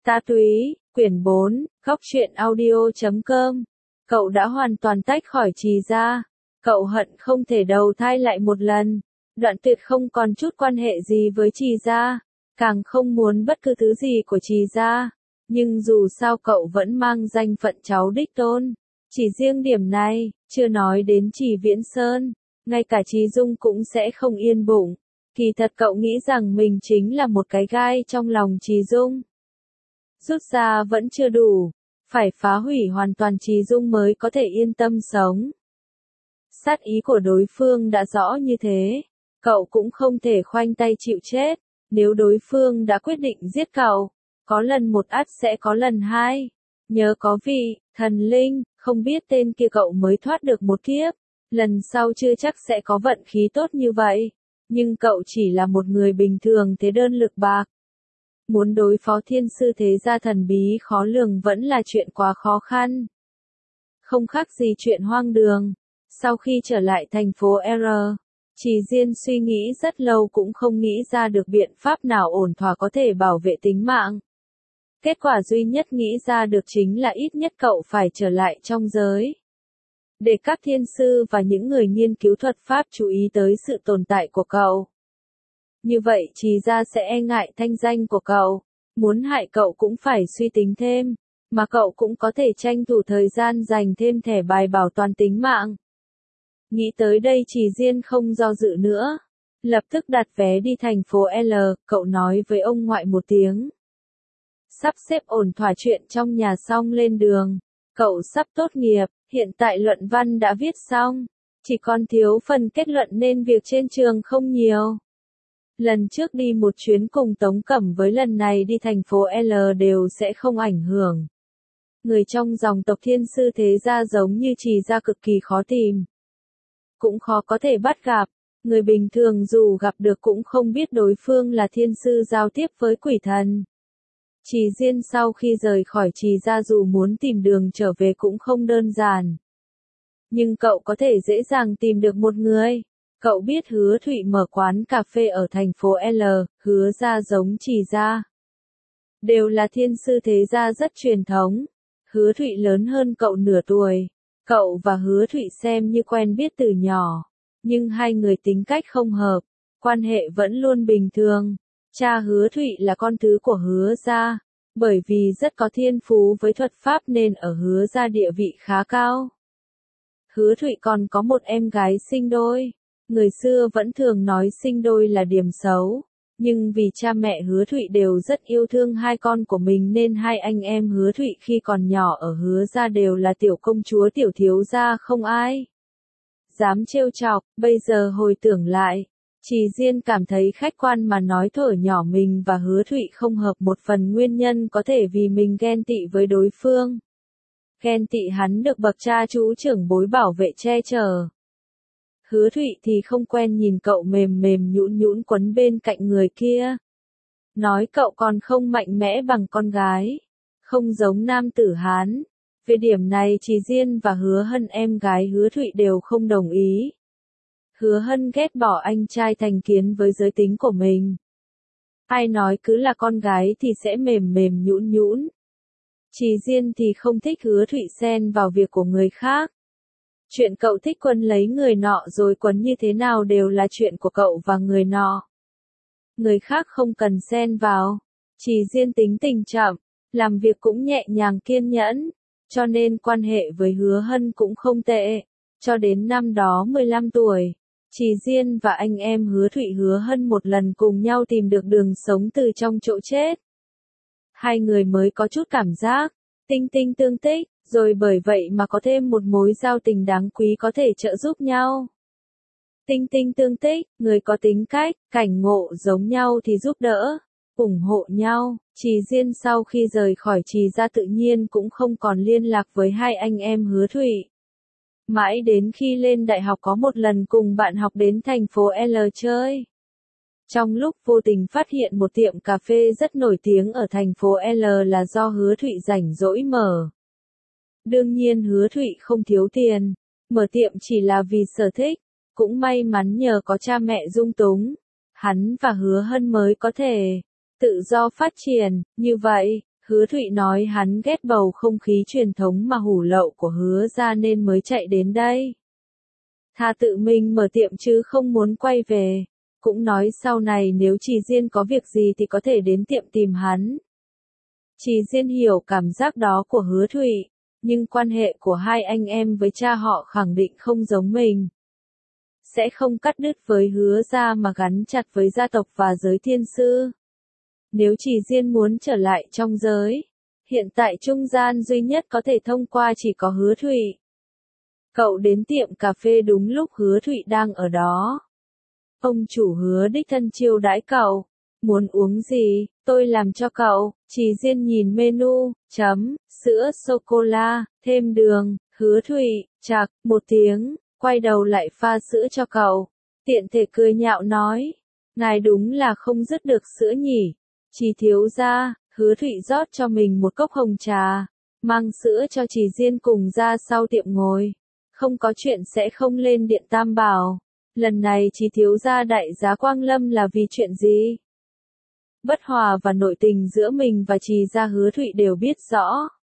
Ta Túy, quyển 4, góc truyện audio.com. Cậu đã hoàn toàn tách khỏi Trì ra. Cậu hận không thể đầu thai lại một lần. Đoạn tuyệt không còn chút quan hệ gì với Trì ra. Càng không muốn bất cứ thứ gì của Trì ra. Nhưng dù sao cậu vẫn mang danh phận cháu đích tôn. Chỉ riêng điểm này, chưa nói đến Trì Viễn Sơn. Ngay cả Trì Dung cũng sẽ không yên bụng. Kỳ thật cậu nghĩ rằng mình chính là một cái gai trong lòng Trì Dung. Rút ra vẫn chưa đủ, phải phá hủy hoàn toàn Trì Dung mới có thể yên tâm sống. Sát ý của đối phương đã rõ như thế, cậu cũng không thể khoanh tay chịu chết, nếu đối phương đã quyết định giết cậu, có lần một ắt sẽ có lần hai. Nhớ có vị, thần linh, không biết tên kia cậu mới thoát được một kiếp, lần sau chưa chắc sẽ có vận khí tốt như vậy, nhưng cậu chỉ là một người bình thường thế đơn lực bạc. Muốn đối phó thiên sư thế gia thần bí khó lường vẫn là chuyện quá khó khăn. Không khác gì chuyện hoang đường. Sau khi trở lại thành phố R, Trì Diên suy nghĩ rất lâu cũng không nghĩ ra được biện pháp nào ổn thỏa có thể bảo vệ tính mạng. Kết quả duy nhất nghĩ ra được chính là ít nhất cậu phải trở lại trong giới. Để các thiên sư và những người nghiên cứu thuật pháp chú ý tới sự tồn tại của cậu. Như vậy Trì ra sẽ e ngại thanh danh của cậu, muốn hại cậu cũng phải suy tính thêm, mà cậu cũng có thể tranh thủ thời gian dành thêm thẻ bài bảo toàn tính mạng. Nghĩ tới đây Trì Diên không do dự nữa, lập tức đặt vé đi thành phố L, cậu nói với ông ngoại một tiếng. Sắp xếp ổn thỏa chuyện trong nhà xong lên đường, cậu sắp tốt nghiệp, hiện tại luận văn đã viết xong, chỉ còn thiếu phần kết luận nên việc trên trường không nhiều. Lần trước đi một chuyến cùng Tống Cẩm với lần này đi thành phố L đều sẽ không ảnh hưởng. Người trong dòng tộc thiên sư thế gia giống như Trì ra cực kỳ khó tìm. Cũng khó có thể bắt gặp, người bình thường dù gặp được cũng không biết đối phương là thiên sư giao tiếp với quỷ thần. Trì Diên sau khi rời khỏi Trì ra dù muốn tìm đường trở về cũng không đơn giản. Nhưng cậu có thể dễ dàng tìm được một người. Cậu biết Hứa Thụy mở quán cà phê ở thành phố L, Hứa ra giống Trì ra. Đều là thiên sư thế gia rất truyền thống. Hứa Thụy lớn hơn cậu nửa tuổi. Cậu và Hứa Thụy xem như quen biết từ nhỏ. Nhưng hai người tính cách không hợp. Quan hệ vẫn luôn bình thường. Cha Hứa Thụy là con thứ của Hứa ra. Bởi vì rất có thiên phú với thuật pháp nên ở Hứa ra địa vị khá cao. Hứa Thụy còn có một em gái sinh đôi. Người xưa vẫn thường nói sinh đôi là điểm xấu, nhưng vì cha mẹ Hứa Thụy đều rất yêu thương hai con của mình nên hai anh em Hứa Thụy khi còn nhỏ ở Hứa ra đều là tiểu công chúa tiểu thiếu gia không ai dám trêu chọc. Bây giờ hồi tưởng lại, Trì Diên cảm thấy khách quan mà nói thuở nhỏ mình và Hứa Thụy không hợp một phần nguyên nhân có thể vì mình ghen tị với đối phương. Ghen tị hắn được bậc cha chú trưởng bối bảo vệ che chở. Hứa Thụy thì không quen nhìn cậu mềm mềm nhũn nhũn quấn bên cạnh người kia. Nói cậu còn không mạnh mẽ bằng con gái. Không giống nam tử Hán. Về điểm này Trì Diên và Hứa Hân em gái Hứa Thụy đều không đồng ý. Hứa Hân ghét bỏ anh trai thành kiến với giới tính của mình. Ai nói cứ là con gái thì sẽ mềm mềm nhũn nhũn. Trì Diên thì không thích Hứa Thụy xen vào việc của người khác. Chuyện cậu thích quấn lấy người nọ rồi quấn như thế nào đều là chuyện của cậu và người nọ. Người khác không cần xen vào. Trì Diên tính tình chậm, làm việc cũng nhẹ nhàng kiên nhẫn, cho nên quan hệ với Hứa Hân cũng không tệ. Cho đến năm đó 15 tuổi, Trì Diên và anh em Hứa Thụy Hứa Hân một lần cùng nhau tìm được đường sống từ trong chỗ chết. Hai người mới có chút cảm giác, tinh tinh tương tích. Rồi bởi vậy mà có thêm một mối giao tình đáng quý có thể trợ giúp nhau. Tinh tinh tương tích, người có tính cách, cảnh ngộ giống nhau thì giúp đỡ, ủng hộ nhau. Trì Diên sau khi rời khỏi Trì ra tự nhiên cũng không còn liên lạc với hai anh em Hứa Thụy. Mãi đến khi lên đại học có một lần cùng bạn học đến thành phố L chơi. Trong lúc vô tình phát hiện một tiệm cà phê rất nổi tiếng ở thành phố L là do Hứa Thụy rảnh rỗi mở. Đương nhiên Hứa Thụy không thiếu tiền, mở tiệm chỉ là vì sở thích, cũng may mắn nhờ có cha mẹ dung túng, hắn và Hứa Hân mới có thể tự do phát triển. Như vậy, Hứa Thụy nói hắn ghét bầu không khí truyền thống mà hủ lậu của Hứa gia nên mới chạy đến đây. Thà tự mình mở tiệm chứ không muốn quay về. Cũng nói sau này nếu Trì Diên có việc gì thì có thể đến tiệm tìm hắn. Trì Diên hiểu cảm giác đó của Hứa Thụy, nhưng quan hệ của hai anh em với cha họ khẳng định không giống mình. Sẽ không cắt đứt với Hứa gia mà gắn chặt với gia tộc và giới thiên sư. Nếu Trì Diên muốn trở lại trong giới, hiện tại trung gian duy nhất có thể thông qua chỉ có Hứa Thụy. Cậu đến tiệm cà phê đúng lúc Hứa Thụy đang ở đó. Ông chủ Hứa đích thân chiêu đãi cậu. Muốn uống gì, tôi làm cho cậu. Trì Diên nhìn menu, sữa sô-cô-la, thêm đường. Hứa Thụy, chạc, một tiếng, quay đầu lại pha sữa cho cậu. Tiện thể cười nhạo nói, ngài đúng là không dứt được sữa nhỉ. Trì thiếu gia, Hứa Thụy rót cho mình một cốc hồng trà, mang sữa cho Trì Diên cùng ra sau tiệm ngồi. Không có chuyện sẽ không lên điện Tam Bảo. Lần này Trì thiếu gia đại giá Quang Lâm là vì chuyện gì? Bất hòa và nội tình giữa mình và Trì gia Hứa Thụy đều biết rõ.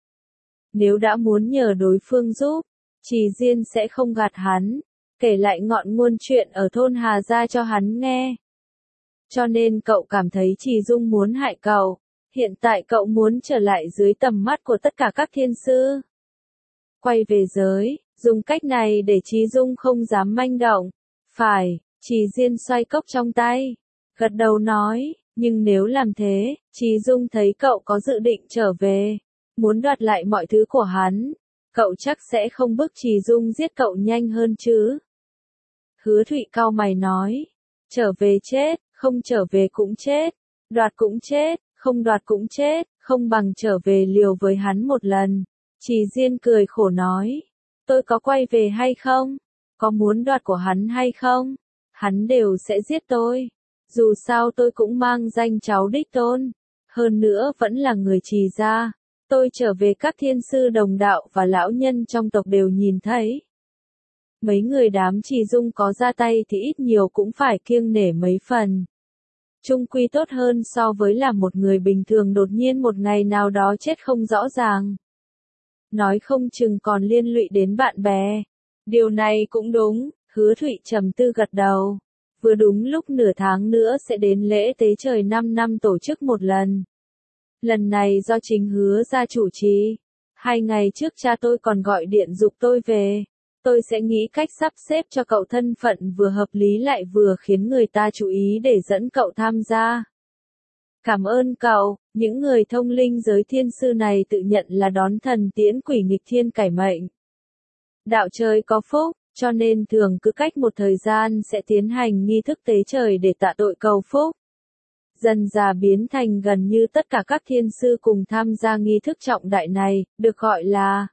Nếu đã muốn nhờ đối phương giúp, Trì Diên sẽ không gạt hắn, kể lại ngọn nguồn chuyện ở thôn Hà Gia cho hắn nghe. Cho nên cậu cảm thấy Trì Dung muốn hại cậu. Hiện tại cậu muốn trở lại dưới tầm mắt của tất cả các thiên sư. Quay về giới, dùng cách này để Trì Dung không dám manh động. Phải, Trì Diên xoay cốc trong tay, gật đầu nói, nhưng nếu làm thế, Trì Dung thấy cậu có dự định trở về, muốn đoạt lại mọi thứ của hắn, cậu chắc sẽ không bức Trì Dung giết cậu nhanh hơn chứ. Hứa Thụy cau mày nói, trở về chết, không trở về cũng chết, đoạt cũng chết, không đoạt cũng chết, không bằng trở về liều với hắn một lần. Trì Diên cười khổ nói, tôi có quay về hay không? Có muốn đoạt của hắn hay không? Hắn đều sẽ giết tôi. Dù sao tôi cũng mang danh cháu đích tôn. Hơn nữa vẫn là người Trì gia. Tôi trở về các thiên sư đồng đạo và lão nhân trong tộc đều nhìn thấy. Mấy người đám Trì Dung có ra tay thì ít nhiều cũng phải kiêng nể mấy phần. Chung quy tốt hơn so với là một người bình thường đột nhiên một ngày nào đó chết không rõ ràng. Nói không chừng còn liên lụy đến bạn bè. Điều này cũng đúng, Hứa Thụy trầm tư gật đầu. Vừa đúng lúc nửa tháng nữa sẽ đến lễ tế trời 5 năm tổ chức một lần. Lần này do chính Hứa gia chủ trì. 2 ngày trước cha tôi còn gọi điện giục tôi về. Tôi sẽ nghĩ cách sắp xếp cho cậu thân phận vừa hợp lý lại vừa khiến người ta chú ý để dẫn cậu tham gia. Cảm ơn cậu, những người thông linh giới thiên sư này tự nhận là đón thần tiễn quỷ nghịch thiên cải mệnh. Đạo trời có phúc, cho nên thường cứ cách một thời gian sẽ tiến hành nghi thức tế trời để tạ tội cầu phúc. Dần dà biến thành gần như tất cả các thiên sư cùng tham gia nghi thức trọng đại này, được gọi là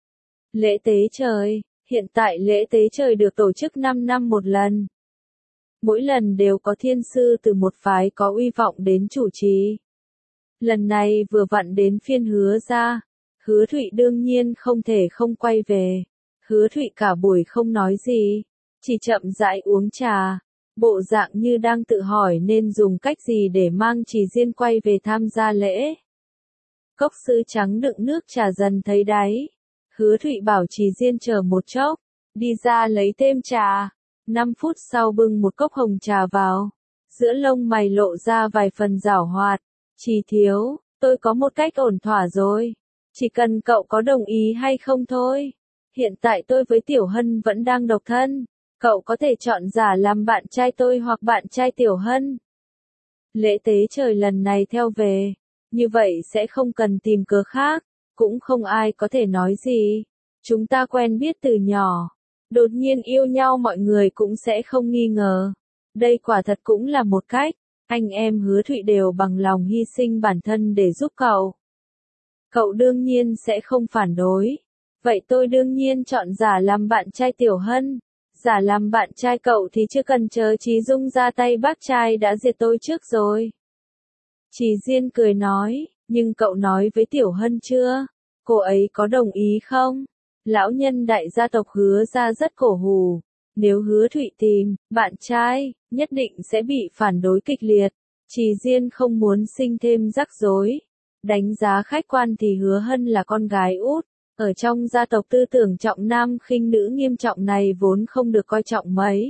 lễ tế trời. Hiện tại lễ tế trời được tổ chức 5 năm một lần. Mỗi lần đều có thiên sư từ một phái có uy vọng đến chủ trì. Lần này vừa vặn đến phiên Hứa gia. Hứa Thụy đương nhiên không thể không quay về. Hứa Thụy cả buổi không nói gì, chỉ chậm rãi uống trà, bộ dạng như đang tự hỏi nên dùng cách gì để mang Trì Diên quay về tham gia lễ. Cốc sứ trắng đựng nước trà dần thấy đáy. Hứa Thụy bảo Trì Diên chờ một chốc, đi ra lấy thêm trà. 5 phút sau bưng một cốc hồng trà vào, giữa lông mày lộ ra vài phần giảo hoạt. Trì thiếu, tôi có một cách ổn thỏa rồi, chỉ cần cậu có đồng ý hay không thôi. Hiện tại tôi với Tiểu Hân vẫn đang độc thân, cậu có thể chọn giả làm bạn trai tôi hoặc bạn trai Tiểu Hân. Lễ tế trời lần này theo về, như vậy sẽ không cần tìm cớ khác, cũng không ai có thể nói gì. Chúng ta quen biết từ nhỏ, đột nhiên yêu nhau mọi người cũng sẽ không nghi ngờ. Đây quả thật cũng là một cách, anh em Hứa Thụy đều bằng lòng hy sinh bản thân để giúp cậu. Cậu đương nhiên sẽ không phản đối. Vậy tôi đương nhiên chọn giả làm bạn trai Tiểu Hân. Giả làm bạn trai cậu thì chưa cần chờ Trì Dung ra tay bác trai đã diệt tôi trước rồi. Trì Diên cười nói, nhưng cậu nói với Tiểu Hân chưa? Cô ấy có đồng ý không? Lão nhân đại gia tộc Hứa gia rất cổ hủ. Nếu Hứa Thụy tìm bạn trai, nhất định sẽ bị phản đối kịch liệt. Trì Diên không muốn sinh thêm rắc rối. Đánh giá khách quan thì Hứa Hân là con gái út, ở trong gia tộc tư tưởng trọng nam khinh nữ nghiêm trọng này vốn không được coi trọng mấy.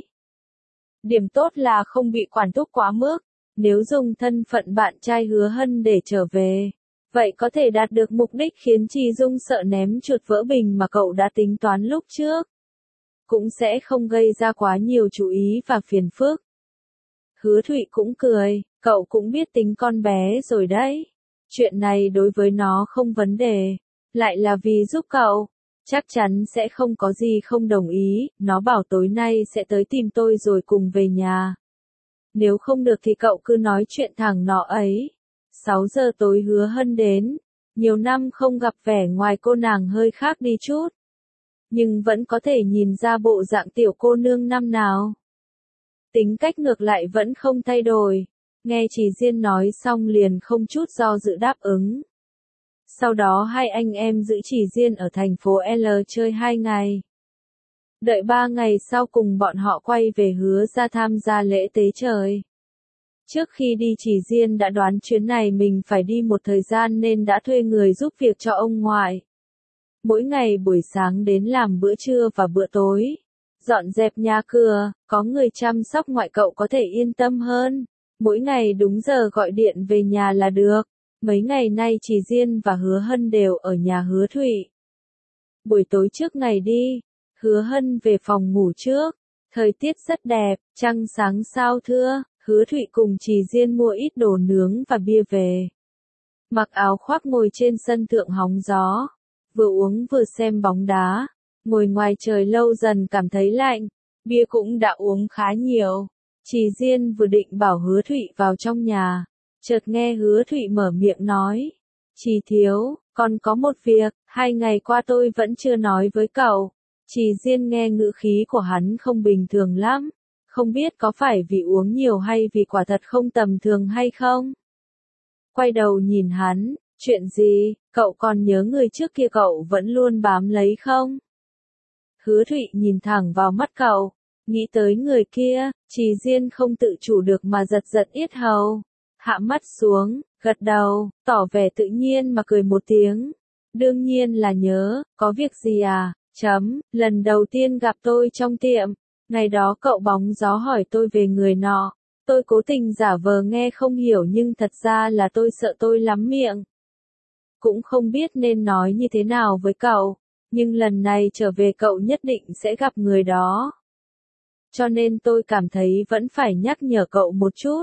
Điểm tốt là không bị quản thúc quá mức, nếu dùng thân phận bạn trai Hứa Hân để trở về, vậy có thể đạt được mục đích khiến Trì Dung sợ ném chuột vỡ bình mà cậu đã tính toán lúc trước. Cũng sẽ không gây ra quá nhiều chú ý và phiền phức. Hứa Thụy cũng cười, cậu cũng biết tính con bé rồi đấy. Chuyện này đối với nó không vấn đề, lại là vì giúp cậu, chắc chắn sẽ không có gì không đồng ý, nó bảo tối nay sẽ tới tìm tôi rồi cùng về nhà. Nếu không được thì cậu cứ nói chuyện thẳng nọ ấy. 6 giờ tối Hứa Hân đến, nhiều năm không gặp vẻ ngoài cô nàng hơi khác đi chút. Nhưng vẫn có thể nhìn ra bộ dạng tiểu cô nương năm nào. Tính cách ngược lại vẫn không thay đổi. Nghe Trì Diên nói xong liền không chút do dự đáp ứng. Sau đó hai anh em giữ Trì Diên ở thành phố L chơi 2 ngày. Đợi 3 ngày sau cùng bọn họ quay về Hứa ra tham gia lễ tế trời. Trước khi đi Trì Diên đã đoán chuyến này mình phải đi một thời gian nên đã thuê người giúp việc cho ông ngoại. Mỗi ngày buổi sáng đến làm bữa trưa và bữa tối. Dọn dẹp nhà cửa, có người chăm sóc ngoại cậu có thể yên tâm hơn. Mỗi ngày đúng giờ gọi điện về nhà là được. Mấy ngày nay Trì Diên và Hứa Hân đều ở nhà Hứa Thụy. Buổi tối trước ngày đi, Hứa Hân về phòng ngủ trước. Thời tiết rất đẹp, trăng sáng sao thưa. Hứa Thụy cùng Trì Diên mua ít đồ nướng và bia về. Mặc áo khoác ngồi trên sân thượng hóng gió. Vừa uống vừa xem bóng đá. Ngồi ngoài trời lâu dần cảm thấy lạnh. Bia cũng đã uống khá nhiều. Trì Diên vừa định bảo Hứa Thụy vào trong nhà. Chợt nghe Hứa Thụy mở miệng nói. Trì thiếu, còn có một việc, 2 ngày qua tôi vẫn chưa nói với cậu. Trì Diên nghe ngữ khí của hắn không bình thường lắm. Không biết có phải vì uống nhiều hay vì quả thật không tầm thường hay không? Quay đầu nhìn hắn, chuyện gì, cậu còn nhớ người trước kia cậu vẫn luôn bám lấy không? Hứa Thụy nhìn thẳng vào mắt cậu, nghĩ tới người kia, Trì Diên không tự chủ được mà giật giật yết hầu. Hạ mắt xuống, gật đầu, tỏ vẻ tự nhiên mà cười một tiếng. Đương nhiên là nhớ, có việc gì à? Lần đầu tiên gặp tôi trong tiệm. Ngày đó cậu bóng gió hỏi tôi về người nọ, tôi cố tình giả vờ nghe không hiểu nhưng thật ra là tôi sợ tôi lắm miệng. Cũng không biết nên nói như thế nào với cậu, nhưng lần này trở về cậu nhất định sẽ gặp người đó. Cho nên tôi cảm thấy vẫn phải nhắc nhở cậu một chút.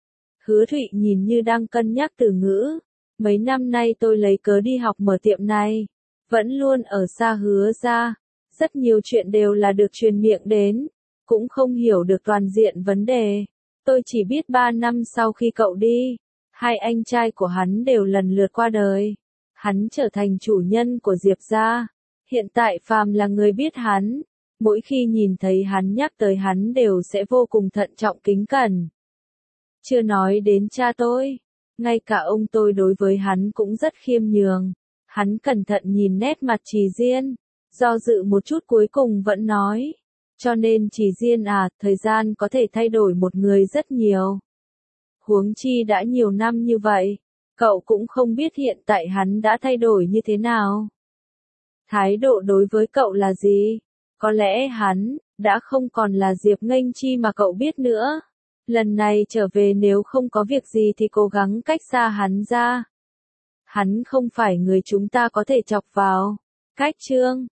Hứa Thụy nhìn như đang cân nhắc từ ngữ. Mấy năm nay tôi lấy cớ đi học mở tiệm này, vẫn luôn ở xa Hứa ra. Rất nhiều chuyện đều là được truyền miệng đến, cũng không hiểu được toàn diện vấn đề. Tôi chỉ biết 3 năm sau khi cậu đi, 2 anh trai của hắn đều lần lượt qua đời. Hắn trở thành chủ nhân của Diệp gia. Hiện tại phàm là người biết hắn, mỗi khi nhìn thấy hắn nhắc tới hắn đều sẽ vô cùng thận trọng kính cẩn. Chưa nói đến cha tôi, ngay cả ông tôi đối với hắn cũng rất khiêm nhường. Hắn cẩn thận nhìn nét mặt Trì Diên. Do dự một chút cuối cùng vẫn nói. Cho nên Trì Diên à, thời gian có thể thay đổi một người rất nhiều. Huống chi đã nhiều năm như vậy, cậu cũng không biết hiện tại hắn đã thay đổi như thế nào. Thái độ đối với cậu là gì? Có lẽ hắn đã không còn là Diệp Nghênh Chi mà cậu biết nữa. Lần này trở về nếu không có việc gì thì cố gắng cách xa hắn ra. Hắn không phải người chúng ta có thể chọc vào. Cách chương